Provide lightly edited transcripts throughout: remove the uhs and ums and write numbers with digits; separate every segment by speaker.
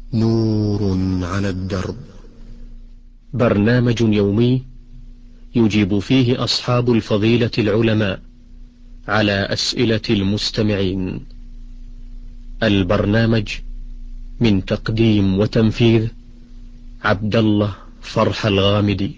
Speaker 1: نور على الدرب.
Speaker 2: برنامج يومي يجيب فيه أصحاب الفضيلة العلماء على أسئلة المستمعين. البرنامج من تقديم وتنفيذ عبد الله فرح الغامدي.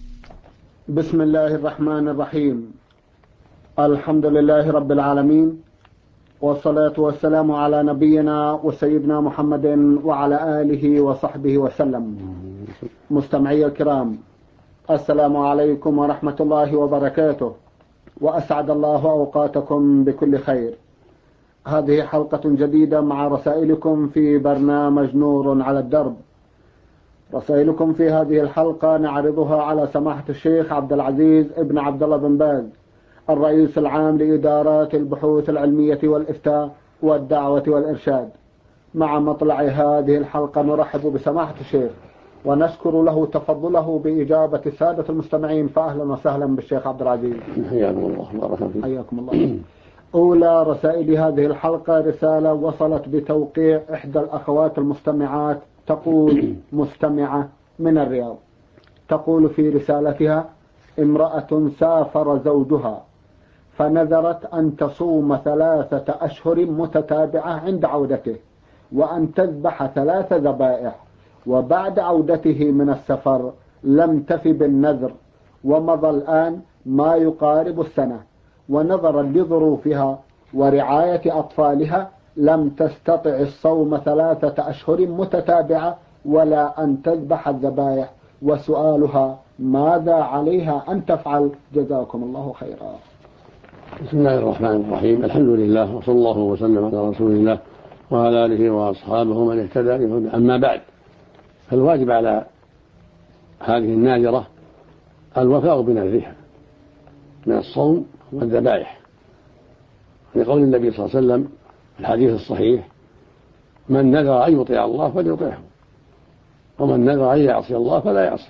Speaker 3: بسم الله الرحمن الرحيم. الحمد لله رب العالمين، والصلاة والسلام على نبينا وسيدنا محمد وعلى آله وصحبه وسلم. مستمعي الكرام، السلام عليكم ورحمة الله وبركاته، وأسعد الله أوقاتكم بكل خير. هذه حلقة جديدة مع رسائلكم في برنامج نور على الدرب. رسائلكم في هذه الحلقة نعرضها على سماحة الشيخ عبد العزيز ابن عبد الله بن باز، الرئيس العام لإدارات البحوث العلمية والإفتاء والدعوة والإرشاد. مع مطلع هذه الحلقة نرحب بسماحة الشيخ ونشكر له تفضله بإجابة السادة المستمعين، فأهلا وسهلا بالشيخ عبد العزيز.
Speaker 4: حياكم الله وبارك فيكم.
Speaker 3: حياكم الله. أولى رسائل هذه الحلقة رسالة وصلت بتوقيع إحدى الأخوات المستمعات، تقول مستمعة من الرياض، تقول في رسالتها: امرأة سافر زوجها فنذرت أن تصوم 3 أشهر متتابعة عند عودته، وأن تذبح 3 ذبائح، وبعد عودته من السفر لم تف بالنذر، ومضى الآن ما يقارب السنة، ونظرا لظروفها ورعاية أطفالها لم تستطع الصوم 3 أشهر متتابعة ولا أن تذبح الذبائح، وسؤالها: ماذا عليها أن تفعل؟ جزاكم الله خيرا.
Speaker 4: بسم الله الرحمن الرحيم. الحمد لله، وصلى الله وسلم على رسول الله وعلى آله وأصحابه من اهتدى بهداه. أما بعد، فالواجب على هذه الناذرة الوفاء بنذرها من الصوم والذبائح، لقول النبي صلى الله عليه وسلم في الحديث الصحيح: من نذر أن يطيع الله فليطيعه، ومن نذر أن يعصي الله فلا يعصيه.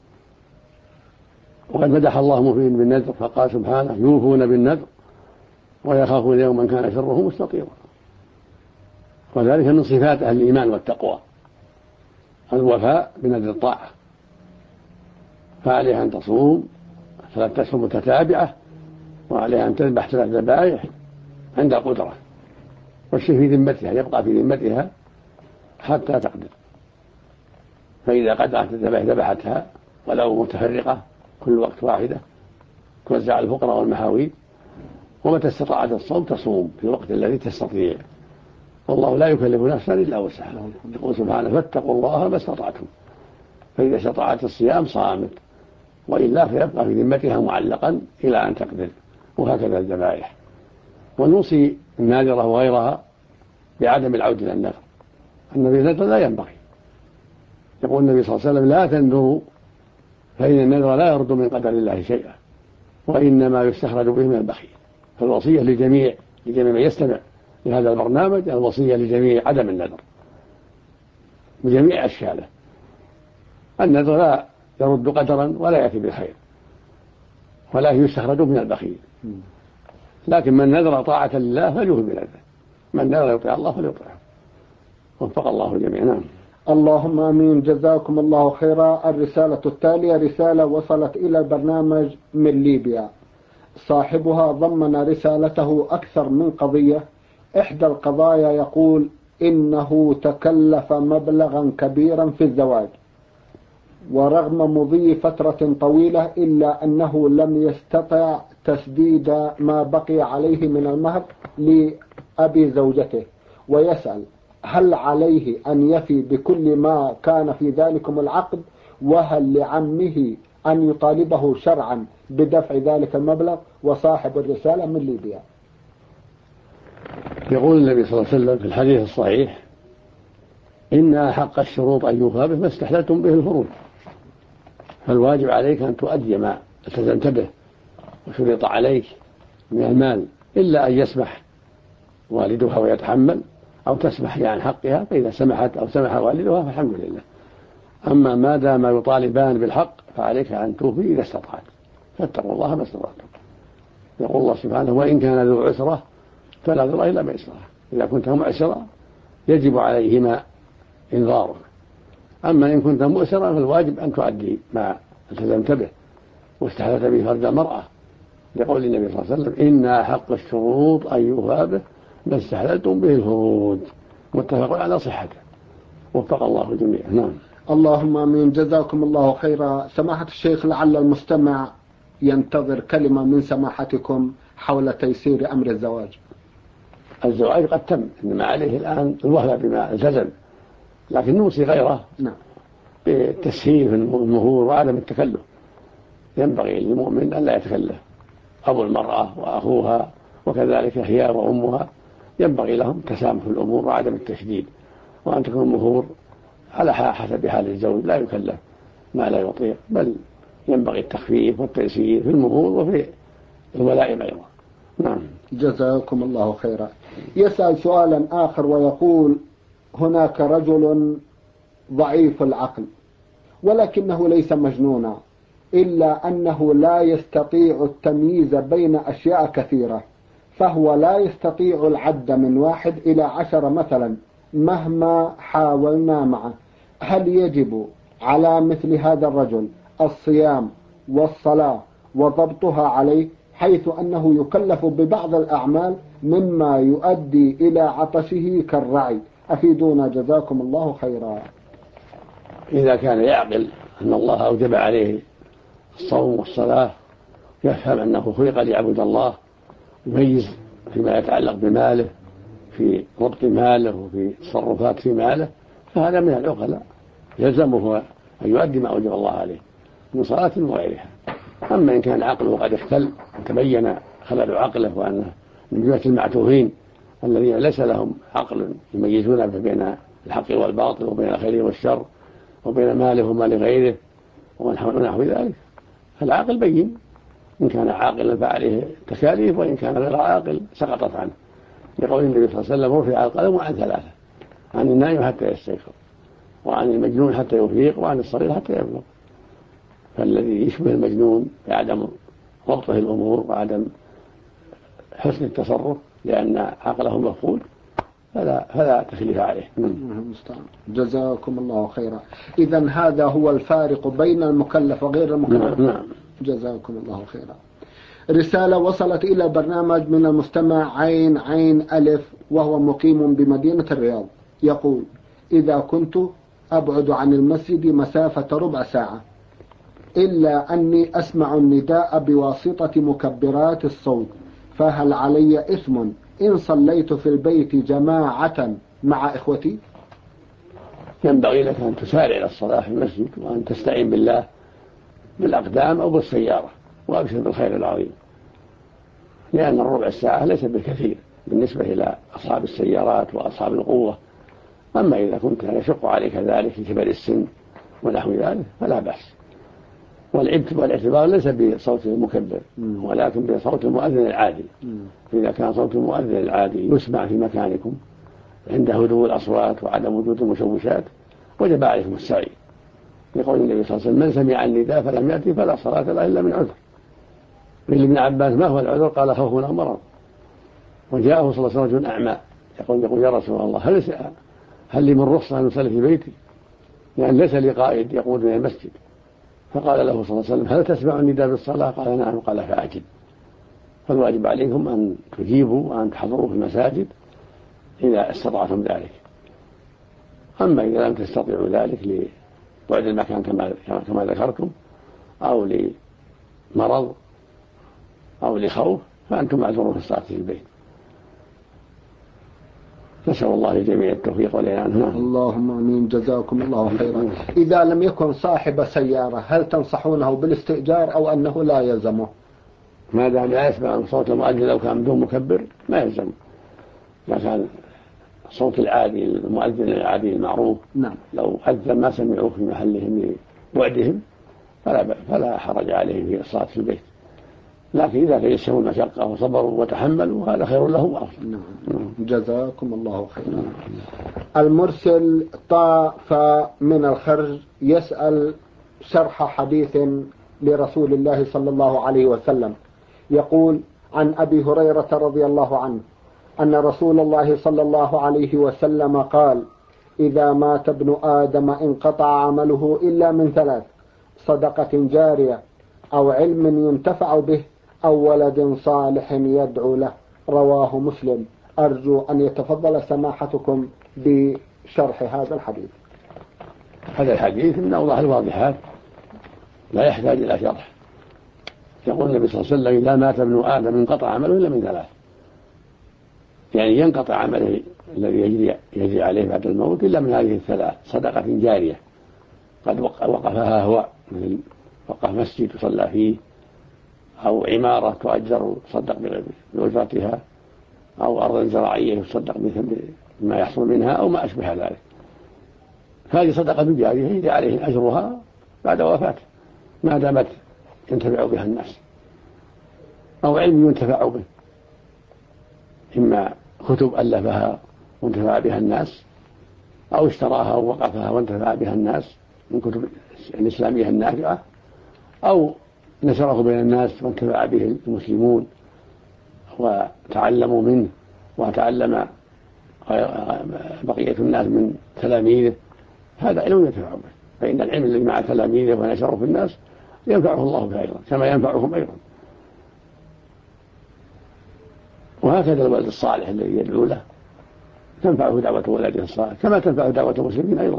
Speaker 4: وقد مدح الله الموفين بالنذر فقال سبحانه: يوفون بالنذر ويخافون يوما كان شره مستطيرا. وذلك من صفات أهل الإيمان والتقوى، الوفاء بنذر الطاعة. فعليها أن تصوم 3 أشهر متتابعة، وعليها أن تذبح 3 ذبائح عند القدرة، والشيء في ذمتها، يبقى في ذمتها حتى تقدر. فإذا قدرت الذبائح ذبحتها، ولو متفرقة كل وقت واحدة، توزع على الفقراء والمحاويج. ومتى استطاعت الصوم تصوم في الوقت الذي تستطيع، والله لا يكلف نفسا إلا وسعها. يقول سبحانه: فاتقوا الله ما استطعتم. فإذا استطاعت الصيام صامت، وإلا فيبقى في ذمتها معلقا إلى أن تقدر. وهكذا الذبائح. ونوصي الناذرة وغيرها بعدم العودة إلى النذر. النذر لا ينبغي. يقول النبي صلى الله عليه وسلم: لا تنذروا فإن النذر لا يرد من قدر الله شيئا، وإنما يستخرج به من البخيل. فالوصية لجميع من يستمع لهذا البرنامج، الوصية لجميع عدم النذر بجميع أشكاله. النذر لا يرد قدرا ولا يأتي بالخير، ولا يستخرج من البخيل. لكن من نذر طاعة لله فليوفي بنذره، من نذر يطيع الله فليطيعه. وفق الله الجميع. نعم.
Speaker 3: اللهم آمين. جزاكم الله خيرا. الرسالة التالية رسالة وصلت إلى البرنامج من ليبيا، صاحبها ضمن رسالته أكثر من قضية. إحدى القضايا يقول إنه تكلف مبلغا كبيرا في الزواج، ورغم مضي فترة طويلة إلا أنه لم يستطع تسديد ما بقي عليه من المهر لأبي زوجته، ويسأل: هل عليه أن يفي بكل ما كان في ذلكم العقد؟ وهل لعمه أن يطالبه شرعا بدفع ذلك المبلغ؟ وصاحب الرسالة من ليبيا.
Speaker 4: يقول النبي صلى الله عليه وسلم في الحديث الصحيح: إن أحق الشروط أن يوفى به ما استحللتم به الفروج. فالواجب عليك أن تؤدي ما التزمت به وشرط عليك من المال، إلا أن يسمح والدها ويتحمل، أو تسمح عن حقها، فإذا سمحت أو سمح والدها فالحمد لله. أما ما دام يطالبان بالحق فعليك أن توفي إذا استطعت. فاتقوا الله ما استطعتم. يقول الله سبحانه: وإن كان ذو عسرة فلا ذر إلا ميسرة. إذا كنت معسرة يجب عليهما إنذارك. أما إن كنت مؤسرا فالواجب أن تؤدي ما التزمت به واستحلت به فرج المرأة، لقول النبي صلى الله عليه وسلم: إن أحق الشروط أن يوفى به ما استحللتم به الفروج. متفق على صحته، وفق الله الجميع. نعم.
Speaker 3: اللهم آمين. جزاكم الله خيرا. سماحة الشيخ، لعل المستمع ينتظر كلمة من سماحتكم حول تيسير أمر الزواج.
Speaker 4: الزواج قد تم، إنما عليه الآن الوهلة بما التزم، لكن نوصي غيره
Speaker 3: نعم
Speaker 4: بالتسهيل في المهور وعدم التكلف. ينبغي للمؤمن أن لا يتكلف. أبو المرأة وأخوها وكذلك هي وأمها ينبغي لهم تسامح في الأمور وعدم التشديد، وأن تكون المهور على حسب حال الزوج، لا يكلف ما لا يطيق، بل ينبغي التخفيف والتيسير في المهور وفي الولائم أيضا. نعم.
Speaker 3: جزاكم الله خيرا. يسأل سؤالا آخر ويقول: هناك رجل ضعيف العقل ولكنه ليس مجنونا، إلا أنه لا يستطيع التمييز بين أشياء كثيرة، فهو لا يستطيع العد من 1 إلى 10 مثلا مهما حاولنا معه. هل يجب على مثل هذا الرجل الصيام والصلاة وضبطها عليه، حيث أنه يكلف ببعض الأعمال مما يؤدي إلى عطشه كالرعي؟ أفيدونا جزاكم الله خيرا.
Speaker 4: إذا كان يعقل أن الله أوجب عليه الصوم والصلاة، يفهم أنه خلق ليعبد الله، يميز فيما يتعلق بماله، في ضبط ماله وفي تصرفات في ماله، فهذا من العقلاء يلزمه أن يؤدي ما أوجب الله عليه من صلاة وغيرها. أما إن كان عقله قد اختل وتبين خلل عقله وأنه من جملة المعتوهين الذين ليس لهم عقل يميزون بين الحق والباطل وبين الخير والشر وبين ماله ومال غيره ونحو ذلك، فالعاقل بين. إن كان عاقلا فعليه تكاليف، وإن كان غير عاقل سقطت عنه، لقول النبي صلى الله عليه وسلم: رفع القلم عن 3: عن النائم حتى يستيقظ، وعن المجنون حتى يفيق، وعن الصغير حتى يبلغ. فالذي يشبه المجنون بعدم ضبطه الأمور وعدم حسن التصرف لأن عقله مفقود فلا تكليف عليه.
Speaker 3: جزاكم الله خيرا. إذن هذا هو الفارق بين المكلف وغير المكلف.
Speaker 4: نعم.
Speaker 3: جزاكم الله خيرا. رسالة وصلت إلى البرنامج من المستمع عين ألف، وهو مقيم بمدينة الرياض، يقول: إذا كنت أبعد عن المسجد مسافة ربع ساعة، إلا أني أسمع النداء بواسطة مكبرات الصوت، فهل علي إثم إن صليت في البيت جماعة مع إخوتي؟
Speaker 4: ينبغي لك أن تسارع إلى الصلاة في المسجد، وأن تستعين بالله بالأقدام أو بالسيارة، وأبشر بالخير العظيم، لأن الربع الساعة ليس بالكثير بالنسبة إلى أصحاب السيارات وأصحاب القوة. أما إذا كنت يشق عليك ذلك لكبر السن ونحو ذلك فلا بأس. والاعتبار ليس بصوت المكبر ولكن بصوت المؤذن العادي. إذا كان صوت المؤذن العادي يسمع في مكانكم عند هدوء الأصوات وعدم وجود المشوشات وجب عليكم السعي، يقول النبي صلى الله عليه وسلم: من سمع النداء فلم يأتي فلا صلاة له إلا من عذر. قيل لابن عباس: ما هو العذر؟ قال: خوف أو مرض. وجاءه صلى الله عليه وسلم رجل أعمى يقول: يا رسول الله، هل لي من رخصة أن أصلي في بيتي؟ يعني ليس لي قائد يقودني المسجد. فقال له صلى الله عليه وسلم: هل تسمع النداء بالصلاة؟ قال: نعم. قال: فأجب. فالواجب عليكم أن تجيبوا وأن تحضروا في المساجد إذا استطعتم ذلك. أما إذا لم تستطيعوا ذلك لبعد المكان كما ذكرتم، أو لمرض أو لخوف، فأنتم معذورون في الصلاة في البيت. نسأل الله لجميع التوفيق والإعانة.
Speaker 3: اللهم آمين. جزاكم الله خيرا. إذا لم يكن صاحب سيارة، هل تنصحونه بالاستئجار أو أنه لا يلزمه؟
Speaker 4: ما دام لا يسمع صوت المؤذن لو كان بدون مكبر ما يلزم. إذا كان صوت العادي المؤذن العادي المعروف،
Speaker 3: نعم،
Speaker 4: لو أذن ما سمعوه في محلهم لبعدهم فلا حرج عليهم في الصلاة في البيت. لكن إذا تيسروا المشقة وصبروا وتحملوا هذا خير لهم وأفضل.
Speaker 3: نعم. جزاكم الله خيرا. المرسل طاف من الخرج يسأل شرح حديث لرسول الله صلى الله عليه وسلم، يقول: عن أبي هريرة رضي الله عنه أن رسول الله صلى الله عليه وسلم قال: إذا مات ابن آدم انقطع عمله إلا من ثلاث: صدقة جارية، أو علم ينتفع به، أو ولد صالح يدعو له. رواه مسلم. أرجو أن يتفضل سماحتكم بشرح هذا الحديث.
Speaker 4: هذا الحديث من أوضح الواضحات لا يحتاج إلى شرح. يقول النبي صلى الله عليه وسلم: إذا مات ابن آدم انقطع عمله إلا من ثلاث، يعني ينقطع عمله الذي يجري عليه بعد الموت إلا من هذه الثلاث: صدقة جارية قد وقفها هو، مثل وقف مسجد يصلى فيه، أو عمارة تؤجر تصدق بأجرتها، أو أرض زراعية يصدق بما يحصل منها، أو ما أشبه ذلك. هذه صدقة جارية يجري عليه أجرها بعد وفاته ما دامت ينتفع بها الناس، أو علم ينتفع به، إما كتب ألفها وانتفع بها الناس، أو اشتراها ووقفها وانتفع بها الناس من كتب الإسلامية النافعة، أو نشره بين الناس وانتفع به المسلمون وتعلموا منه، وتعلم بقية الناس من تلاميذه. هذا علم ينتفع به، فإن العلم الذي مع تلاميذه ونشره في الناس ينفعه الله به أيضا كما ينفعهم أيضا. وهكذا الولد الصالح الذي يدعو له تنفعه دعوة ولده الصالح كما تنفعه دعوة المسلمين أيضا.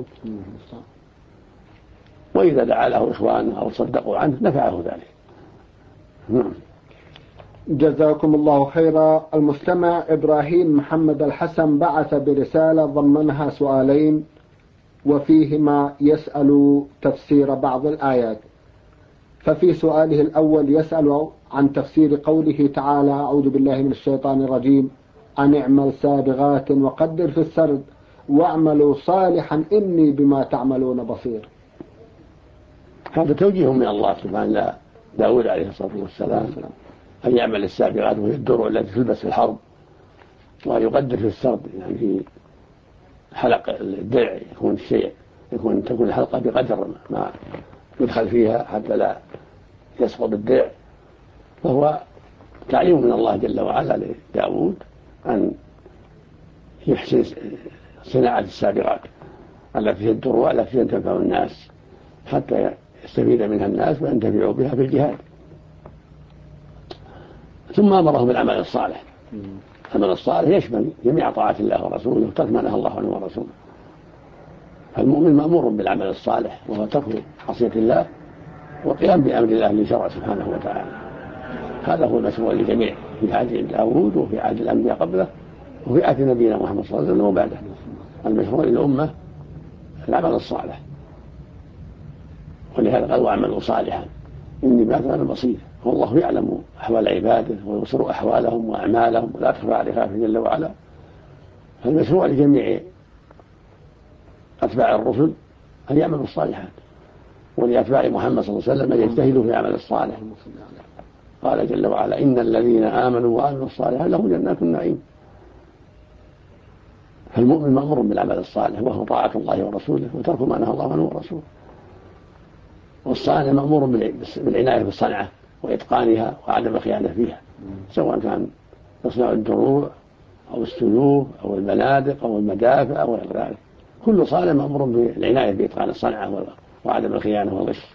Speaker 4: وإذا دعا له إخوانه أو صدقوا عنه نفعه ذلك. نعم.
Speaker 3: جزاكم الله خيرا. المستمع إبراهيم محمد الحسن بعث برسالة ضمنها سؤالين وفيهما يسأل تفسير بعض الآيات. ففي سؤاله الأول يسأل عن تفسير قوله تعالى: أعوذ بالله من الشيطان الرجيم، أن اعمل سابغات وقدر في السرد واعملوا صالحا إني بما تعملون بصير.
Speaker 4: هذا توجيه من الله سبحانه داود عليه الصلاة والسلام أن يعمل السابغات وهي الدروع التي تلبس في الحرب، ويقدر في السرد، يعني في حلق الدرع تكون الحلقة بقدر ما يدخل فيها حتى لا يسقط الدرع. فهو تعليم من الله جل وعلا لداود أن يحسن صناعة السابغات التي هي الدروع التي تنفع الناس حتى يستفيد منها الناس وينتفعوا بها في الجهاد. ثم أمرهم بالعمل الصالح. العمل الصالح يشمل جميع طاعات الله ورسوله وترك ما نهى الله عنه ورسوله. فالمؤمن مأمور بالعمل الصالح وهو ترك معصية الله وقيام بأمر الله الذي شرع سبحانه وتعالى. هذا هو المشروع للجميع في عهد داود وفي عهد الأنبياء قبله وفي عهد نبينا محمد صلى الله عليه وسلم وبعده. المشروع للأمة العمل الصالح، ولهذا قال: واعملوا صالحا إني بما تعملون بصير. والله يعلم أحوال عباده ويبصر أحوالهم وأعمالهم ولا تخفى عليه خافية جل وعلا. فالمشروع لجميع أتباع الرسل أن يعملوا الصالحات، ولأتباع محمد صلى الله عليه وسلم أن يجتهدوا في العمل الصالح. قال جل وعلا: إن الذين آمنوا وعملوا الصالحات لهم جنات النعيم. فالمؤمن مأمور بالعمل الصالح وهو طاعة الله ورسوله وترك ما نهى الله عنه ورسوله. والصانع مأمور بالعناية بالصنعة وإتقانها وعدم الخيانة فيها، سواء كان يصنع الدروع أو السيوف أو المنادق أو المدافع أو غير ذلك. كل صانع مأمور بالعناية بإتقان الصنعة وعدم الخيانة والغش.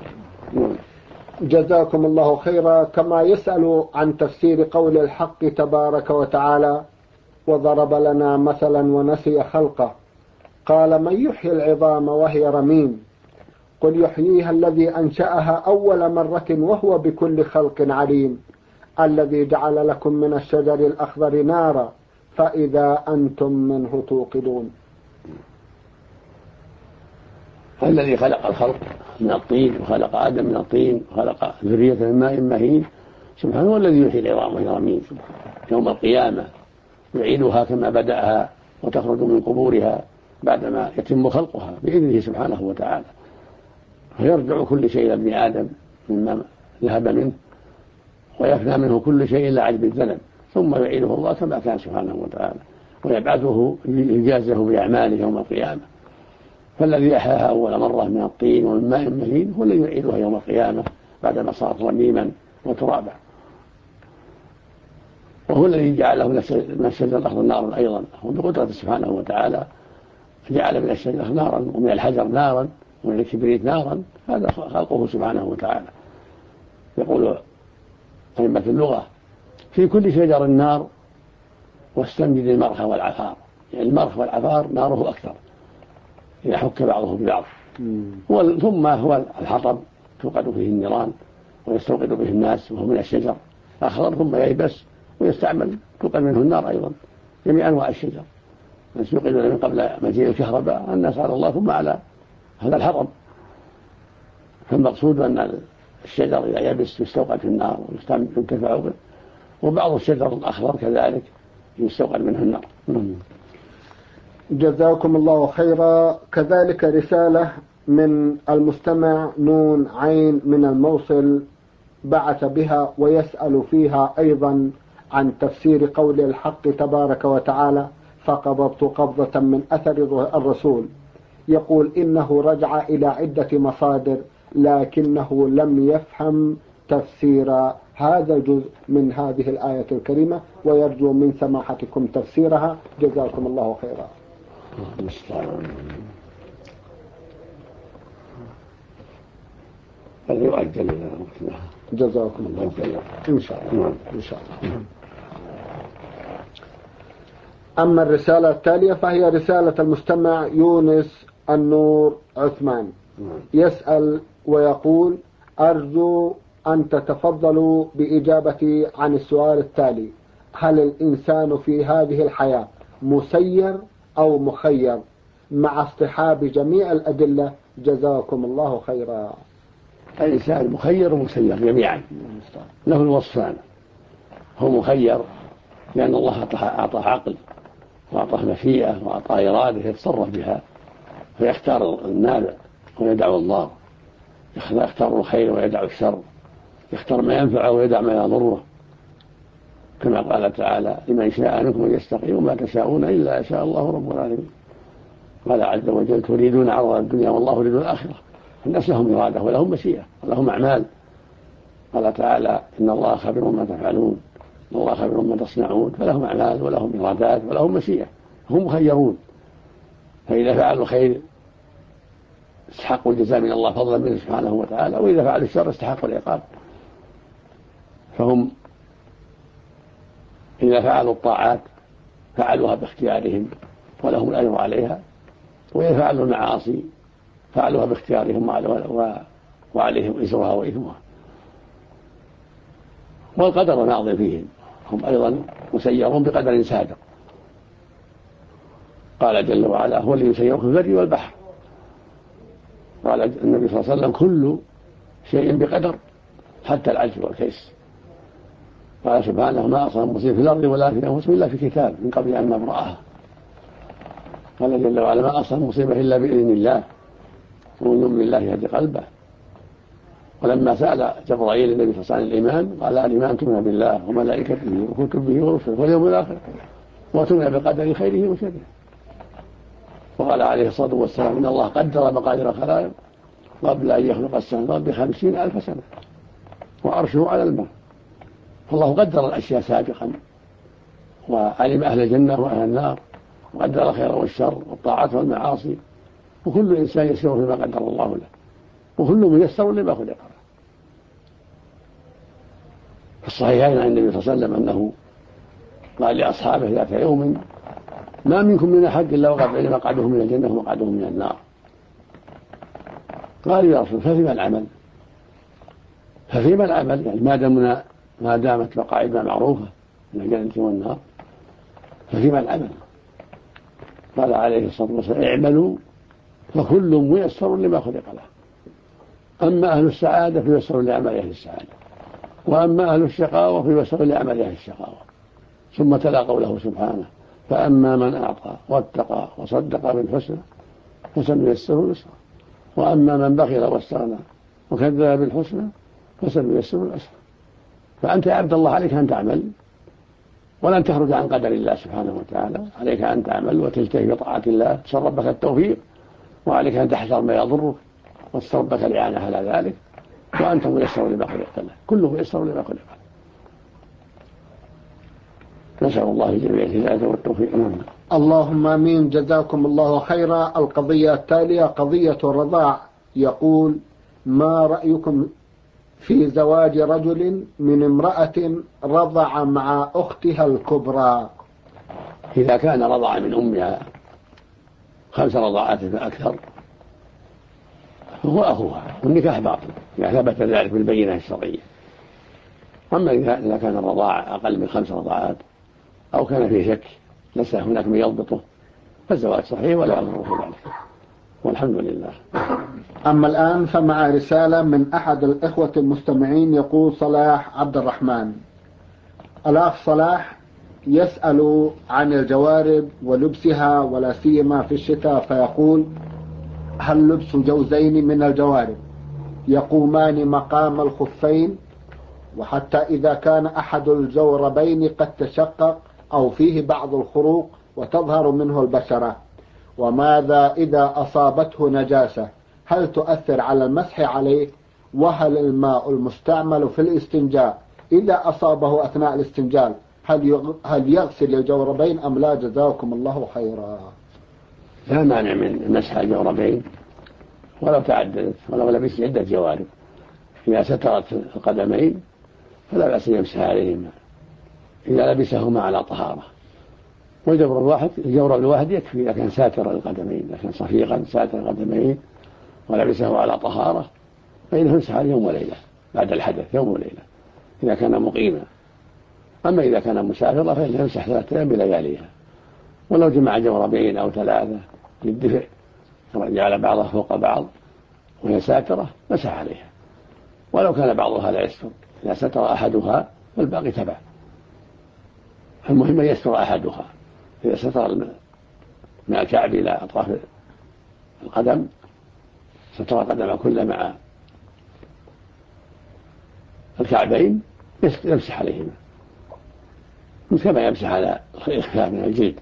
Speaker 3: جزاكم الله خيرا. كما يسأل عن تفسير قول الحق تبارك وتعالى: وضرب لنا مثلا ونسي خلقه قال من يحيي العظام وهي رميم قل يحييها الذي أنشأها أول مرة وهو بكل خلق عليم الذي جعل لكم من الشجر الأخضر نارا فإذا أنتم منه توقدون.
Speaker 4: الذي خلق الخلق من الطين وخلق آدم من الطين وخلق ذرية من ماء مهين سبحانه هو الذي يحيي العظام وهي رميم يوم القيامة، يعيدها كما بدأها وتخرج من قبورها بعدما يتم خلقها بإذنه سبحانه وتعالى، فيرجع كل شيء إلى ابن آدم مما ذهب منه ويفنى منه كل شيء إلا عجب الذنب، ثم يعيده الله كما كان سبحانه وتعالى ويبعثه ليجازه بأعماله يوم القيامة. فالذي أحياها أول مرة من الطين ومن ماء مهين هو الذي يعيدها يوم القيامة بعدما صارت رميما وترابا، وهو الذي جعله من الشجر الأخضر نارا أيضا، وبقدرته سبحانه وتعالى جعل من الشجرة نارا ومن الحجر نارا ومن الكبريت نارا، هذا خلقه سبحانه وتعالى. يقول أئمة اللغة في كل شجر نار واستنجد المرخ والعفار، يعني المرخ والعفار ناره أكثر إذا حك بعضه ببعض. ثم هو الحطب توقد فيه النيران ويستوقد به الناس وهو من الشجر أخضر ثم ييبس ويستعمل توقد منه النار أيضا. جميع أنواع الشجر الناس يوقدون من قبل مجيء الكهرباء الناس على الله ثم على هذا الحطب. فالمقصود أن الشجر إذا يبس يستوقد في النار وينتفع به، وبعض الشجر الأخضر كذلك يستوقد منه النار.
Speaker 3: جزاكم الله خيرا. كذلك رسالة من المستمع نون عين من الموصل بعث بها ويسأل فيها أيضا عن تفسير قول الحق تبارك وتعالى فقبضت قبضة من أثر الرسول. يقول إنه رجع إلى عدة مصادر لكنه لم يفهم تفسير هذا الجزء من هذه الآية الكريمة ويرجو من سماحتكم تفسيرها جزاكم الله خيرا.
Speaker 4: يؤجل إلى وقتنا.
Speaker 3: جزاكم الله خيرا إن شاء الله. إن شاء الله. أما الرسالة التالية فهي رسالة المستمع يونس النور عثمان، يسأل ويقول أرجو أن تتفضلوا بإجابتي عن السؤال التالي: هل الإنسان في هذه الحياة مسير أو مخير مع اصطحاب جميع الأدلة؟ جزاكم الله خيرا.
Speaker 4: الإنسان مخير ومسير جميعا، له الوصفان. هو مخير لأن الله أعطاه عقل وأعطاه مشيئة وأعطاه إرادة يتصرف بها فيختار النافع ويدع الله، يختار الخير ويدع الشر، يختار ما ينفعه ويدع ما يضره، كما قال تعالى لمن شاء منكم أن يستقيم وما تشاءون إلا إن شاء الله رب العالمين. قال عز وجل تريدون عرض الدنيا والله يريد الآخرة. الناس لهم إرادة ولهم مشيئة ولهم أعمال. قال تعالى إن الله خبير ما تفعلون، إن الله خبير ما تصنعون، فلهم أعمال ولهم إرادات ولهم مشيئة، هم مخيرون. فإذا فعلوا الخير استحقوا الجزاء من الله فضلا منه سبحانه وتعالى، وإذا فعلوا الشر استحقوا العقاب. فهم إذا فعلوا الطاعات فعلوها باختيارهم ولهم الأجر عليها، وإذا فعلوا المعاصي فعلوها باختيارهم وعليهم إزرها وإثمها. والقدر ماضي فيهم، هم أيضا مسيرون بقدر سابق. قال جل وعلا هو الذي يسيركم في البر والبحر. قال النبي صلى الله عليه وسلم كل شيء بقدر حتى العجز والكيس. قال سبحانه ما أصاب مصيبة في الأرض ولا في أنفسكم إلا في كتاب من قبل أن نبرأها. قال جل وعلا ما أصاب مصيبة إلا بإذن الله ومن يؤمن بالله يهدي قلبه. ولما سأل جبرائيل النبي صلى الله عليه وسلم الإيمان قال الإيمان تؤمن بالله وملائكته وكتبه ورسله واليوم الآخر وتؤمن بقدر خيره وشره. وقال عليه الصلاة والسلام إن الله قدر مقادير الخلائق قبل أن يخلق السماوات ب50,000 سنة وعرشه على الماء. فالله قدر الأشياء سابقا وعلم أهل الجنة وأهل النار وقدر الخير والشر والطاعات والمعاصي، وكل إنسان يسير فيما قدر الله له، وكل ميسر لما خلق له. في الصحيحين عن النبي صلى الله عليه وسلم أنه قال لأصحابه ذات يوم ما منكم من أحد إلا وقد علم مقعده من الجنة ومقعده من النار. قالوا يا رسول ففيما العمل؟ ففيما العمل يعني ما دامت مقاعدنا معروفة من الجنة والنار ففيما العمل؟ قال عليه الصلاة والسلام اعملوا فكل ميسر لما خلق له. أما أهل السعادة فييسروا لأعمال أهل السعادة، وأما أهل الشقاوة فييسروا لأعمال أهل الشقاوة. ثم تلا قوله سبحانه فأما من أعطى واتقى وصدق بالحسنى فسنيسره اليسرى، وأما من بخل واستغنى وكذب بالحسنى فسنيسره العسرى. فأنت يا عبد الله عليك أن تعمل ولن تخرج عن قدر الله سبحانه وتعالى، عليك أن تعمل وتجتهد بطاعة الله تسأل ربك التوفيق، وعليك أن تحذر ما يضرك وتسأل ربك الإعانة على ذلك، وأنت ميسر لما خلقت له، كله ميسر لما خلق له. نسأل الله جميع الهداية والتوفيق.
Speaker 3: اللهم آمين. جزاكم الله خيرا. القضية التالية قضية الرضاع. يقول: ما رأيكم في زواج رجل من امرأة رضع مع أختها الكبرى؟
Speaker 4: إذا كان رضع من أمها 5 رضعات فأكثر فهو أخوها والنكاح باطل إذا ثبت ذلك بالبينة الشرعية. أما إذا كان الرضاع أقل من 5 رضعات أو كان فيه شك ليس هناك من يضبطه فالزواج صحيح ولا يضر في ذلك والحمد لله.
Speaker 3: أما الآن فمع رسالة من أحد الإخوة المستمعين. يقول صلاح عبد الرحمن: الأخ صلاح يسأل عن الجوارب ولبسها ولا سيما في الشتاء، فيقول: هل لبس جوزين من الجوارب يقومان مقام الخفين؟ وحتى إذا كان أحد الجوربين قد تشقق أو فيه بعض الخروق وتظهر منه البشرة، وماذا إذا أصابته نجاسة؟ هل تؤثر على المسح عليه؟ وهل الماء المستعمل في الاستنجاء إذا أصابه أثناء الاستنجاء هل يغسل الجوربين أم لا؟ جزاكم الله خيرا.
Speaker 4: لا مانع من مسح الجوربين ولو تعددت ولو لبس عدة جوارب. إذا سترت القدمين فلا بأس يمسح عليهما إذا لبسهما على طهارة. والجورب الواحد يكفي إذا كان ساتر القدمين، إذا كان صفيقا ساتر القدمين ولبسه على طهارة فإنه يمسح عليه يوم وليلة بعد الحدث، يوم وليلة إذا كان مقيما. أما إذا كان مسافرا فإنه يمسح 3 أيام بلياليها. ولو جمع جوربين أو 3 للدفء جعل بعضها فوق بعض وهي ساترة مسح عليها. ولو كان بعضها لا يستر، إذا ستر أحدها فالباقي تبع. المهم أن يستر أحدها. إذا ستر من الكعب إلى أطراف القدم ستر القدم كله مع الكعبين يمسح عليهما كما يمسح على الخلاف من الجلد.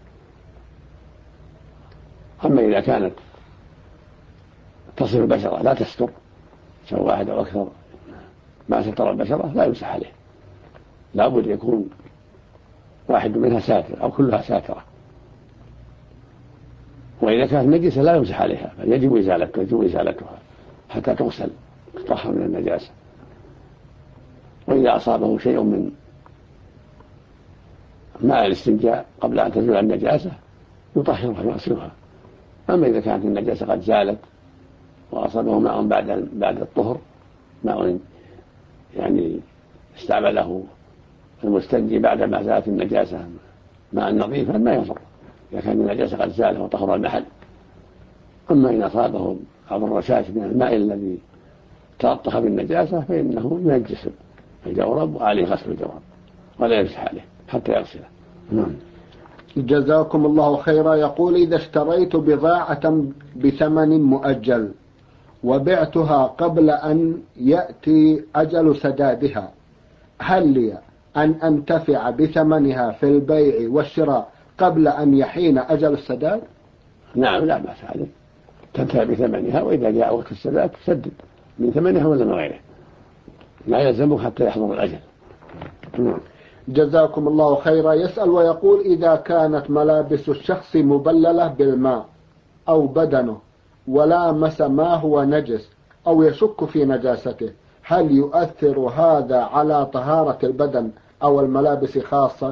Speaker 4: أما إذا كانت تصل البشرة لا تستر، سواء 1 أو أكثر ما ستر البشرة لا يمسح عليه، لا بد يكون واحد منها ساتر أو كلها ساترة. وإذا كانت نجسة لا يمسح عليها بل يجب إزالتها حتى تغسل تطهر من النجاسة. وإذا أصابه شيء من ماء الاستنجاء قبل أن تزول النجاسة يطهرها ويغسلها. أما إذا كانت النجاسة قد زالت وأصابه ماء بعد الطهر، ماء يعني استعمله المستنجي بعد ما زالت النجاسة ماء نظيفا ما يضر إذا كان النجاسة قد زالت وطهر المحل. أما إن أصابه بعض الرشاش من الماء الذي تلطخ بالنجاسة فإنه ينجس الجورب وعليه غسل الجورب ولا يمسح عليه حتى يغسله.
Speaker 3: جزاكم الله خيرا. يقول: إذا اشتريت بضاعة بثمن مؤجل وبعتها قبل أن يأتي أجل سدادها، هل لي أن أنتفع بثمنها في البيع والشراء قبل أن يحين أجل السداد؟
Speaker 4: نعم لا بأس عليك، تنتفع بثمنها، وإذا جاء وقت السداد تسدد من ثمنها ولا من غيره، لا يلزمك حتى يحضر الأجل.
Speaker 3: جزاكم الله خيرا. يسأل ويقول: إذا كانت ملابس الشخص مبللة بالماء أو بدنه ولامس ما هو نجس أو يشك في نجاسته، هل يؤثر هذا على طهارة البدن أو الملابس خاصة؟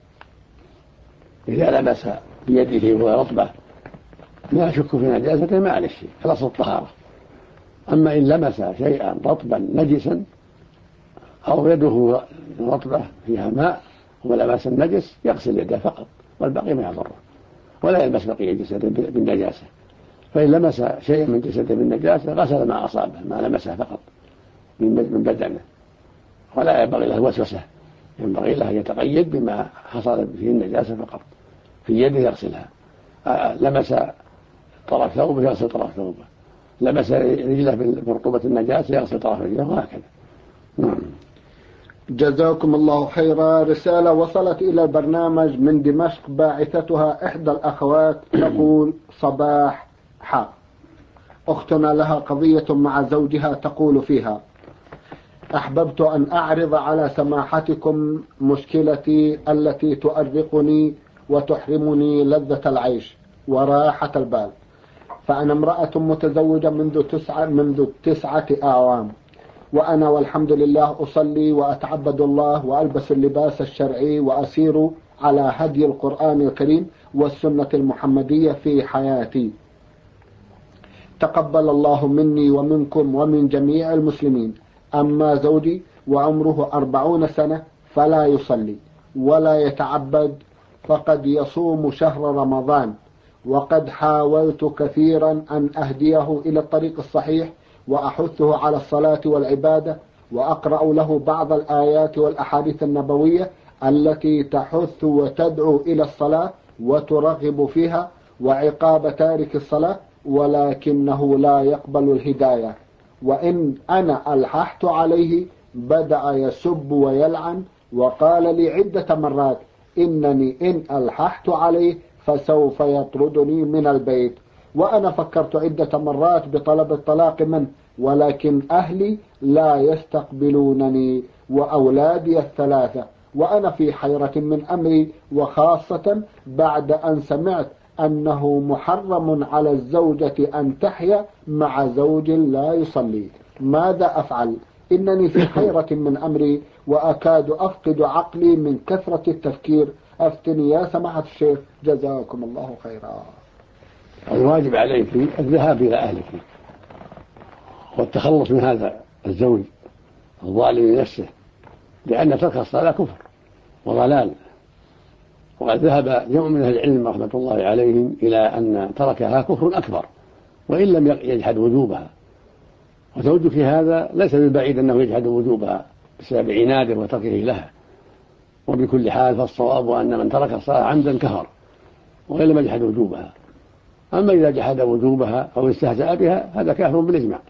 Speaker 4: إذا لمس بيده وهو رطبة لا يشك في نجاسته ما عليه شيء، خلاص الطهارة. أما إن لمس شيئا رطبا نجسا أو يده رطبة فيها ماء ولمس النجس يغسل يده فقط والباقي ما يضره، ولا يلمس بقية جسده بالنجاسة. فإن لمس شيئا من جسده بالنجاسة غسل ما أصابه ما لمسه فقط من بدنه، ولا ينبغي له وسوسة، ينبغي له يتقيد بما حصل فيه النجاسة فقط. في يده يغسلها، لمس طرف ثوبه يغسل طرف ثوبه، لمس رجله برطوبة النجاسة يغسل طرف رجله، وهكذا.
Speaker 3: جزاكم الله خيرا. رسالة وصلت إلى البرنامج من دمشق، باعثتها إحدى الأخوات تقول: صباح حق. أختنا لها قضية مع زوجها تقول فيها: أحببت أن أعرض على سماحتكم مشكلتي التي تؤرقني وتحرمني لذة العيش وراحة البال. فأنا امرأة متزوجة منذ 9 أعوام، وأنا والحمد لله أصلي وأتعبد الله وألبس اللباس الشرعي وأسير على هدي القرآن الكريم والسنة المحمدية في حياتي. تقبل الله مني ومنكم ومن جميع المسلمين. أما زوجي وعمره 40 سنة فلا يصلي ولا يتعبد، فقد يصوم شهر رمضان، وقد حاولت كثيرا أن أهديه إلى الطريق الصحيح وأحثه على الصلاة والعبادة، وأقرأ له بعض الآيات والأحاديث النبوية التي تحث وتدعو إلى الصلاة وترغب فيها وعقاب تارك الصلاة، ولكنه لا يقبل الهداية. وإن أنا ألححت عليه بدأ يسب ويلعن، وقال لي عدة مرات إنني إن ألححت عليه فسوف يطردني من البيت. وأنا فكرت عدة مرات بطلب الطلاق منه، ولكن أهلي لا يستقبلونني وأولادي 3، وأنا في حيرة من أمري، وخاصة بعد أن سمعت أنه محرم على الزوجة أن تحيا مع زوج لا يصلي. ماذا أفعل؟ إنني في حيرة من أمري وأكاد أفقد عقلي من كثرة التفكير. أفتني يا سماحة الشيخ، جزاكم الله خيرا.
Speaker 4: الواجب عليك الذهاب إلى أهلك والتخلص من هذا الزوج الظالم لنفسه، لأن ترك الصلاة كفر وضلال. وقد ذهب جمع من أهل العلم رحمة الله عليهم إلى أن تركها كفر أكبر وإن لم يجحد وجوبها. وزوجك هذا ليس بالبعيد أنه يجحد وجوبها بسبب عناده وتركه لها، وبكل حال فالصواب أن من ترك الصلاة عمدا كفر وإن لم يجحد وجوبها. أما إذا جحد وجوبها أو استهزأ بها هذا كافر بالإجماع.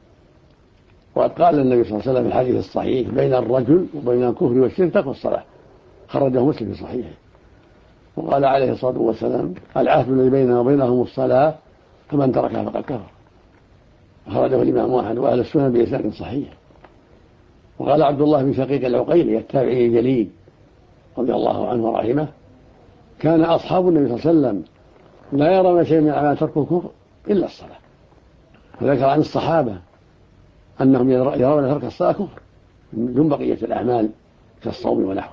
Speaker 4: وقد قال النبي صلى الله عليه وسلم في الحديث الصحيح بين الرجل وبين الكفر والشرك ترك الصلاة، خرجه مسلم في صحيحه. وقال عليه الصلاة والسلام العهد الذي بيننا وبينهم الصلاة فمن تركها فقد كفر، خرجه الإمام أحمد وأهل السنة بإسناد صحيح. وقال عبد الله بن شقيق العقيلي التابعي الجليل رضي الله عنه ورحمه كان أصحاب النبي صلى الله عليه وسلم لا يرون شيء من أعمال ترك الكفر إلا الصلاة. وذكر عن الصحابة أنهم يرون ترك الصلاة كفر دون بقية الأعمال كالصوم ونحوه.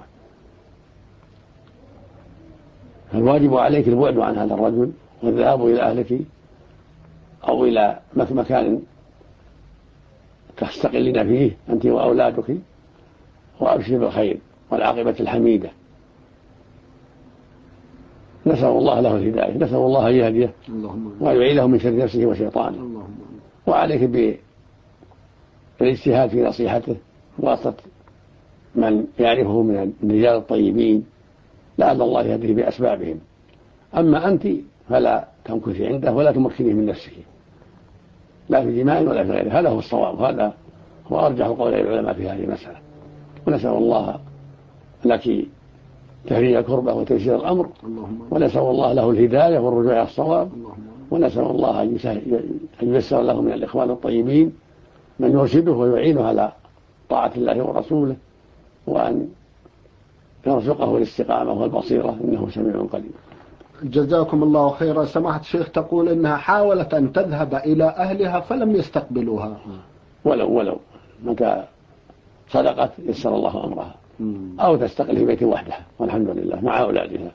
Speaker 4: فالواجب عليك البعد عن هذا الرجل والذهاب إلى أهلك أو إلى مكان تستقلين فيه أنت وأولادك، وأبشر بالخير والعاقبة الحميدة. نسأل الله له الهداية، نسأل الله أن يهديه ويعيده من شر نفسه وشيطانه. وعليك بالاجتهاد في نصيحته واسطة من يعرفه من الرجال الطيبين لعل الله يهديه بأسبابهم. أما أنت فلا تمكثي عنده ولا تمكنيه من نفسك لا في جماع ولا في غيره. هذا هو الصواب، هذا هو أرجح قول العلماء في هذه المسألة. ونسأل الله لك تفريج الكربة وتيسير الأمر، ونسأل الله له الهداية والرجوع إلى الصواب، ونسأل الله أن ييسر له من الإخوان الطيبين من يرشده ويعينه على طاعة الله ورسوله، وأن يرزقه الاستقامة والبصيرة إنه سميع قريب.
Speaker 3: جزاكم الله خيرا. سماحة الشيخ تقول إنها حاولت أن تذهب إلى أهلها فلم يستقبلوها.
Speaker 4: ولو متى صدقت يسر الله أمرها، أو تستقل في بيت وحدها والحمد لله مع أولادها.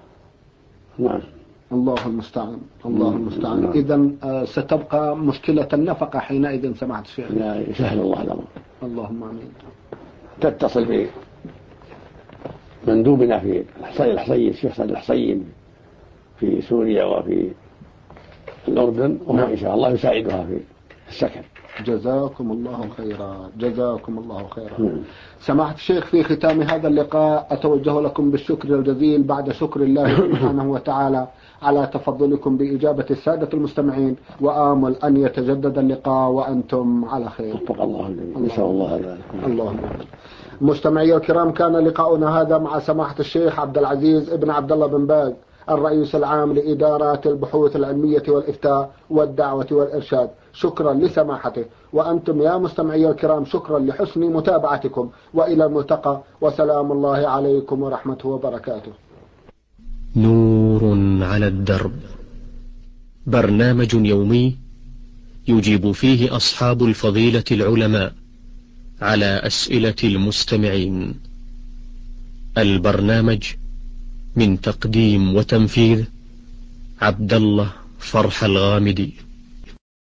Speaker 4: نعم.
Speaker 3: الله المستعان، الله المستعان. إذن ستبقى مشكلة النفقة حينئذ سماحة الشيخ.
Speaker 4: لا يسهل الله الأمر.
Speaker 3: اللهم آمين.
Speaker 4: تتصل بمندوبنا في الحصين الشيخ صالح الحصين في سوريا وفي الأردن، وهو إن شاء الله يساعدها في السكن.
Speaker 3: جزاكم الله خيرا، جزاكم الله خيرا. سماحة الشيخ في ختام هذا اللقاء أتوجه لكم بالشكر الجزيل بعد شكر الله سبحانه وتعالى على تفضلكم بإجابة السادة المستمعين، وآمل أن يتجدد اللقاء وأنتم على خير.
Speaker 4: وفق الله الجميع. نسأل الله ذلك.
Speaker 3: اللهم مستمعي الكرام، كان لقاؤنا هذا مع سماحة الشيخ عبد العزيز ابن عبد الله بن باز الرئيس العام لإدارات البحوث العلمية والإفتاء والدعوة والإرشاد. شكرا لسماحته، وأنتم يا مستمعي الكرام شكرا لحسن متابعتكم، وإلى الملتقى، وسلام الله عليكم ورحمته وبركاته.
Speaker 2: نور على الدرب، برنامج يومي يجيب فيه أصحاب الفضيلة العلماء على أسئلة المستمعين. البرنامج من تقديم وتنفيذ عبد الله فرح الغامدي.